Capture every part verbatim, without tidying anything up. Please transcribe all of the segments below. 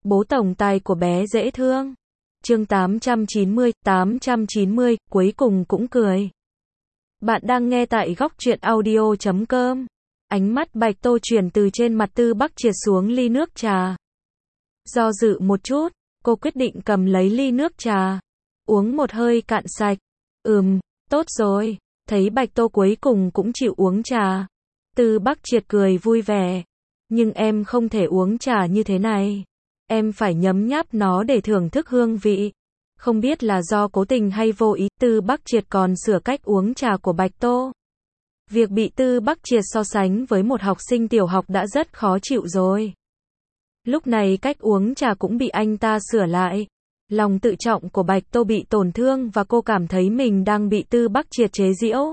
Bố tổng tài của bé dễ thương. Chương tám trăm chín mươi, tám trăm chín mươi, cuối cùng cũng cười. Bạn đang nghe tại góc truyện audio chấm com. Ánh mắt Bạch Tô chuyển từ trên mặt Tư Bắc Triệt xuống ly nước trà. Do dự một chút, cô quyết định cầm lấy ly nước trà, uống một hơi cạn sạch. Ừm, tốt rồi. Thấy Bạch Tô cuối cùng cũng chịu uống trà, Tư Bắc Triệt cười vui vẻ. Nhưng em không thể uống trà như thế này. Em phải nhấm nháp nó để thưởng thức hương vị. Không biết là do cố tình hay vô ý, Tư Bắc Triệt còn sửa cách uống trà của Bạch Tô. Việc bị Tư Bắc Triệt so sánh với một học sinh tiểu học đã rất khó chịu rồi. Lúc này cách uống trà cũng bị anh ta sửa lại. Lòng tự trọng của Bạch Tô bị tổn thương và cô cảm thấy mình đang bị Tư Bắc Triệt chế giễu.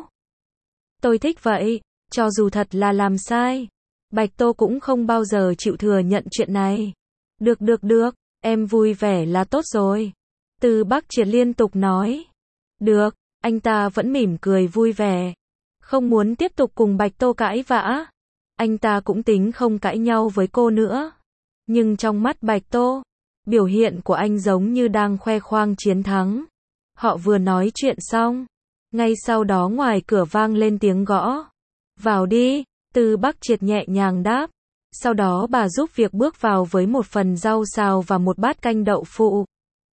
Tôi thích vậy, cho dù thật là làm sai, Bạch Tô cũng không bao giờ chịu thừa nhận chuyện này. Được được được, em vui vẻ là tốt rồi. Tư Bắc Triệt liên tục nói. Được, anh ta vẫn mỉm cười vui vẻ. Không muốn tiếp tục cùng Bạch Tô cãi vã. Anh ta cũng tính không cãi nhau với cô nữa. Nhưng trong mắt Bạch Tô, biểu hiện của anh giống như đang khoe khoang chiến thắng. Họ vừa nói chuyện xong, ngay sau đó ngoài cửa vang lên tiếng gõ. Vào đi, Tư Bắc Triệt nhẹ nhàng đáp. Sau đó bà giúp việc bước vào với một phần rau xào và một bát canh đậu phụ.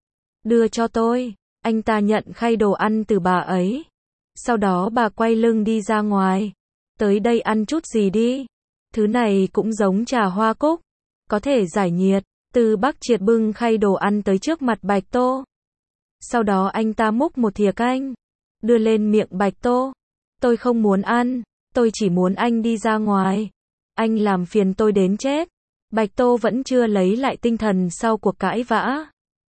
Đưa cho tôi. Anh ta nhận khay đồ ăn từ bà ấy. Sau đó bà quay lưng đi ra ngoài. Tới đây ăn chút gì đi. Thứ này cũng giống trà hoa cúc, có thể giải nhiệt. Tư Bắc Triệt bưng khay đồ ăn tới trước mặt Bạch Tô. Sau đó anh ta múc một thìa canh, đưa lên miệng Bạch Tô. Tôi không muốn ăn, tôi chỉ muốn anh đi ra ngoài. Anh làm phiền tôi đến chết. Bạch Tô vẫn chưa lấy lại tinh thần sau cuộc cãi vã.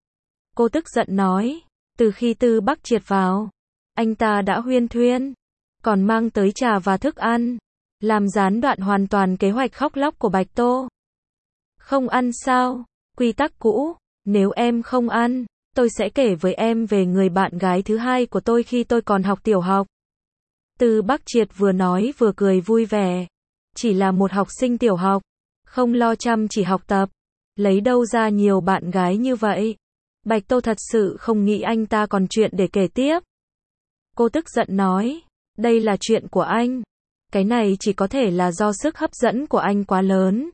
Cô tức giận nói, từ khi Tư Bắc Triệt vào, anh ta đã huyên thuyên, còn mang tới trà và thức ăn, làm gián đoạn hoàn toàn kế hoạch khóc lóc của Bạch Tô. Không ăn sao? Quy tắc cũ, nếu em không ăn, tôi sẽ kể với em về người bạn gái thứ hai của tôi khi tôi còn học tiểu học. Tư Bắc Triệt vừa nói vừa cười vui vẻ. Chỉ là một học sinh tiểu học, không lo chăm chỉ học tập, lấy đâu ra nhiều bạn gái như vậy. Bạch Tô thật sự không nghĩ anh ta còn chuyện để kể tiếp. Cô tức giận nói, đây là chuyện của anh. Cái này chỉ có thể là do sức hấp dẫn của anh quá lớn.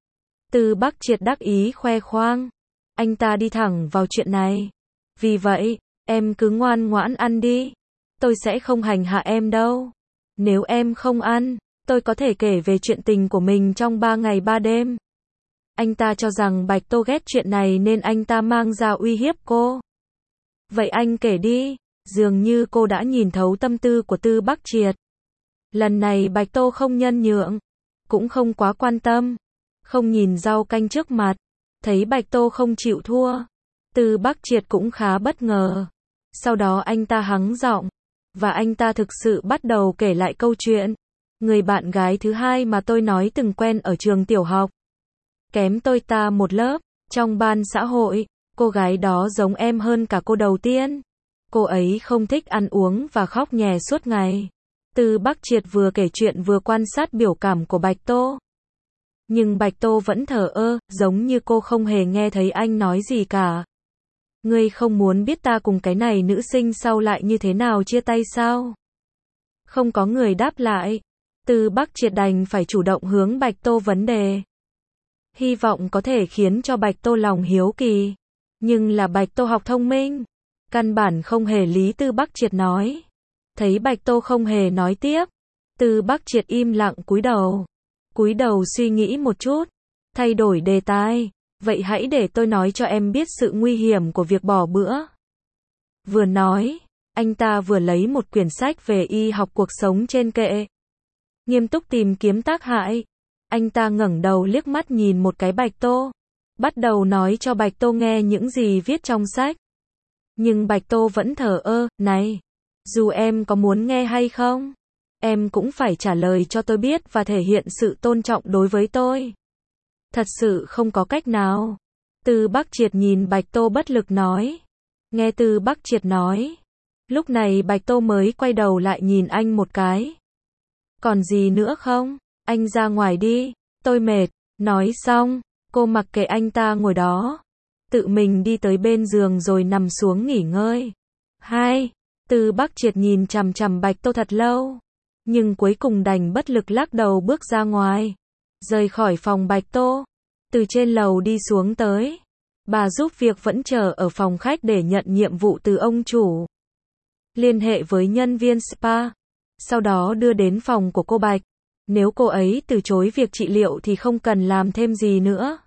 Tư Bắc Triệt đắc ý khoe khoang. Anh ta đi thẳng vào chuyện này. Vì vậy, em cứ ngoan ngoãn ăn đi. Tôi sẽ không hành hạ em đâu. Nếu em không ăn, tôi có thể kể về chuyện tình của mình trong ba ngày ba đêm. Anh ta cho rằng Bạch Tô ghét chuyện này nên anh ta mang ra uy hiếp cô. Vậy anh kể đi. Dường như cô đã nhìn thấu tâm tư của Tư Bắc Triệt. Lần này Bạch Tô không nhân nhượng, cũng không quá quan tâm, không nhìn rau canh trước mặt. Thấy Bạch Tô không chịu thua, Tư Bắc Triệt cũng khá bất ngờ. Sau đó anh ta hắng giọng, và anh ta thực sự bắt đầu kể lại câu chuyện. Người bạn gái thứ hai mà tôi nói từng quen ở trường tiểu học. Kém tôi ta một lớp, trong ban xã hội, cô gái đó giống em hơn cả cô đầu tiên. Cô ấy không thích ăn uống và khóc nhè suốt ngày. Tư Bắc Triệt vừa kể chuyện vừa quan sát biểu cảm của Bạch Tô. Nhưng Bạch Tô vẫn thờ ơ, giống như cô không hề nghe thấy anh nói gì cả. Ngươi không muốn biết ta cùng cái này nữ sinh sau lại như thế nào chia tay sao? Không có người đáp lại. Tư Bắc Triệt đành phải chủ động hướng Bạch Tô vấn đề. Hy vọng có thể khiến cho Bạch Tô lòng hiếu kỳ. Nhưng là Bạch Tô học thông minh, căn bản không hề lý Tư Bắc Triệt nói. Thấy Bạch Tô không hề nói tiếp, Tư Bắc Triệt im lặng cúi đầu. Cúi đầu suy nghĩ một chút, thay đổi đề tài. Vậy hãy để tôi nói cho em biết sự nguy hiểm của việc bỏ bữa. Vừa nói, anh ta vừa lấy một quyển sách về y học cuộc sống trên kệ. Nghiêm túc tìm kiếm tác hại. Anh ta ngẩng đầu liếc mắt nhìn một cái Bạch Tô, bắt đầu nói cho Bạch Tô nghe những gì viết trong sách. Nhưng Bạch Tô vẫn thờ ơ, này, dù em có muốn nghe hay không, em cũng phải trả lời cho tôi biết và thể hiện sự tôn trọng đối với tôi. Thật sự không có cách nào. Tư Bắc Triệt nhìn Bạch Tô bất lực nói. Nghe Tư Bắc Triệt nói, lúc này Bạch Tô mới quay đầu lại nhìn anh một cái. Còn gì nữa không? Anh ra ngoài đi, tôi mệt. Nói xong, cô mặc kệ anh ta ngồi đó, tự mình đi tới bên giường rồi nằm xuống nghỉ ngơi. Hai, Từ Bắc Triệt nhìn chằm chằm Bạch Tô thật lâu, nhưng cuối cùng đành bất lực lắc đầu bước ra ngoài, rời khỏi phòng Bạch Tô, từ trên lầu đi xuống tới. Bà giúp việc vẫn chờ ở phòng khách để nhận nhiệm vụ từ ông chủ. Liên hệ với nhân viên spa, sau đó đưa đến phòng của cô Bạch. Nếu cô ấy từ chối việc trị liệu thì không cần làm thêm gì nữa.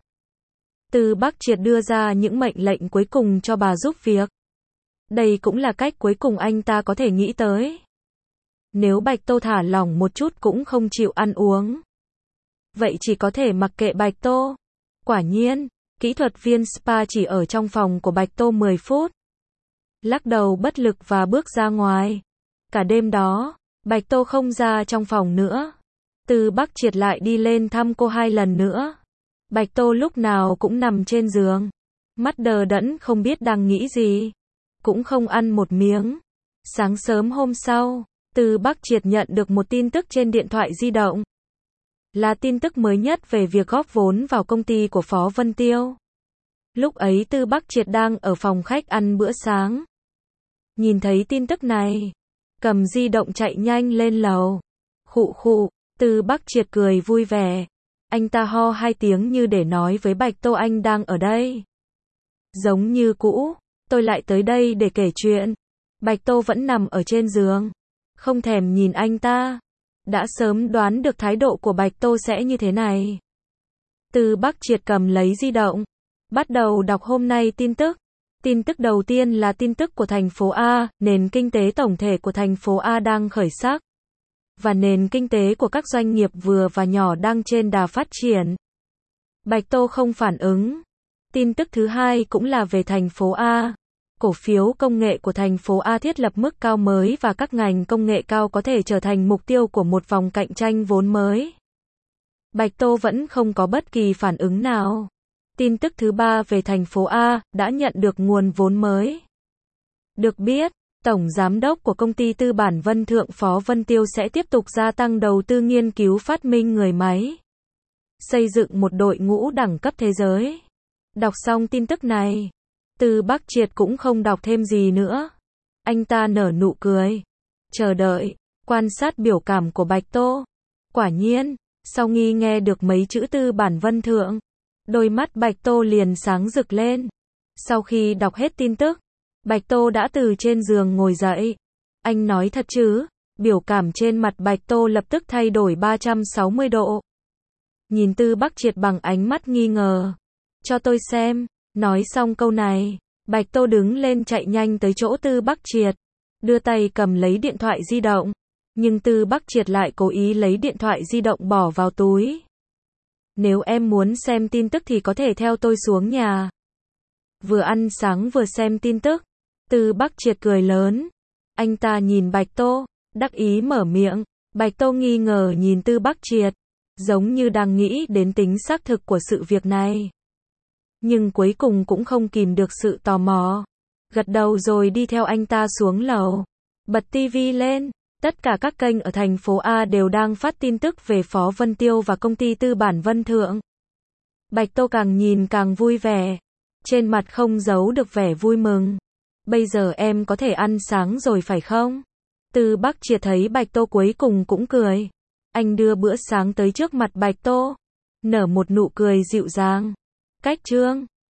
Từ Bắc Triệt đưa ra những mệnh lệnh cuối cùng cho bà giúp việc. Đây cũng là cách cuối cùng anh ta có thể nghĩ tới. Nếu Bạch Tô thả lỏng một chút cũng không chịu ăn uống, vậy chỉ có thể mặc kệ Bạch Tô. Quả nhiên, kỹ thuật viên spa chỉ ở trong phòng của Bạch Tô mười phút. Lắc đầu bất lực và bước ra ngoài. Cả đêm đó, Bạch Tô không ra trong phòng nữa. Từ Bắc Triệt lại đi lên thăm cô hai lần nữa. Bạch Tô lúc nào cũng nằm trên giường, mắt đờ đẫn không biết đang nghĩ gì, cũng không ăn một miếng. Sáng sớm hôm sau, Từ Bắc Triệt nhận được một tin tức trên điện thoại di động. Là tin tức mới nhất về việc góp vốn vào công ty của Phó Vân Tiêu. Lúc ấy Từ Bắc Triệt đang ở phòng khách ăn bữa sáng. Nhìn thấy tin tức này, cầm di động chạy nhanh lên lầu. Khụ khụ, Từ Bắc Triệt cười vui vẻ. Anh ta ho hai tiếng như để nói với Bạch Tô anh đang ở đây. Giống như cũ, tôi lại tới đây để kể chuyện. Bạch Tô vẫn nằm ở trên giường, không thèm nhìn anh ta. Đã sớm đoán được thái độ của Bạch Tô sẽ như thế này. Từ Bắc Triệt cầm lấy di động, bắt đầu đọc hôm nay tin tức. Tin tức đầu tiên là tin tức của thành phố A, nền kinh tế tổng thể của thành phố A đang khởi sắc. Và nền kinh tế của các doanh nghiệp vừa và nhỏ đang trên đà phát triển. Bạch Tô không phản ứng. Tin tức thứ hai cũng là về thành phố A. Cổ phiếu công nghệ của thành phố A thiết lập mức cao mới và các ngành công nghệ cao có thể trở thành mục tiêu của một vòng cạnh tranh vốn mới. Bạch Tô vẫn không có bất kỳ phản ứng nào. Tin tức thứ ba về thành phố A đã nhận được nguồn vốn mới. Được biết, Tổng Giám đốc của công ty tư bản Vân Thượng Phó Vân Tiêu sẽ tiếp tục gia tăng đầu tư nghiên cứu phát minh người máy, xây dựng một đội ngũ đẳng cấp thế giới. Đọc xong tin tức này, Từ Bắc Triệt cũng không đọc thêm gì nữa. Anh ta nở nụ cười, chờ đợi, quan sát biểu cảm của Bạch Tô. Quả nhiên, sau khi nghe được mấy chữ tư bản Vân Thượng, đôi mắt Bạch Tô liền sáng rực lên. Sau khi đọc hết tin tức, Bạch Tô đã từ trên giường ngồi dậy. Anh nói thật chứ? Biểu cảm trên mặt Bạch Tô lập tức thay đổi ba trăm sáu mươi độ. Nhìn Từ Bắc Triệt bằng ánh mắt nghi ngờ. Cho tôi xem. Nói xong câu này, Bạch Tô đứng lên chạy nhanh tới chỗ Từ Bắc Triệt, đưa tay cầm lấy điện thoại di động. Nhưng Từ Bắc Triệt lại cố ý lấy điện thoại di động bỏ vào túi. Nếu em muốn xem tin tức thì có thể theo tôi xuống nhà. Vừa ăn sáng vừa xem tin tức. Từ Bắc Triệt cười lớn. Anh ta nhìn Bạch Tô, đắc ý mở miệng. Bạch Tô nghi ngờ nhìn Từ Bắc Triệt, giống như đang nghĩ đến tính xác thực của sự việc này. Nhưng cuối cùng cũng không kìm được sự tò mò. Gật đầu rồi đi theo anh ta xuống lầu. Bật tivi lên. Tất cả các kênh ở thành phố A đều đang phát tin tức về Phó Vân Tiêu và công ty tư bản Vân Thượng. Bạch Tô càng nhìn càng vui vẻ. Trên mặt không giấu được vẻ vui mừng. Bây giờ em có thể ăn sáng rồi phải không? Từ Bắc Triệt thấy Bạch Tô cuối cùng cũng cười. Anh đưa bữa sáng tới trước mặt Bạch Tô, nở một nụ cười dịu dàng. Cách chương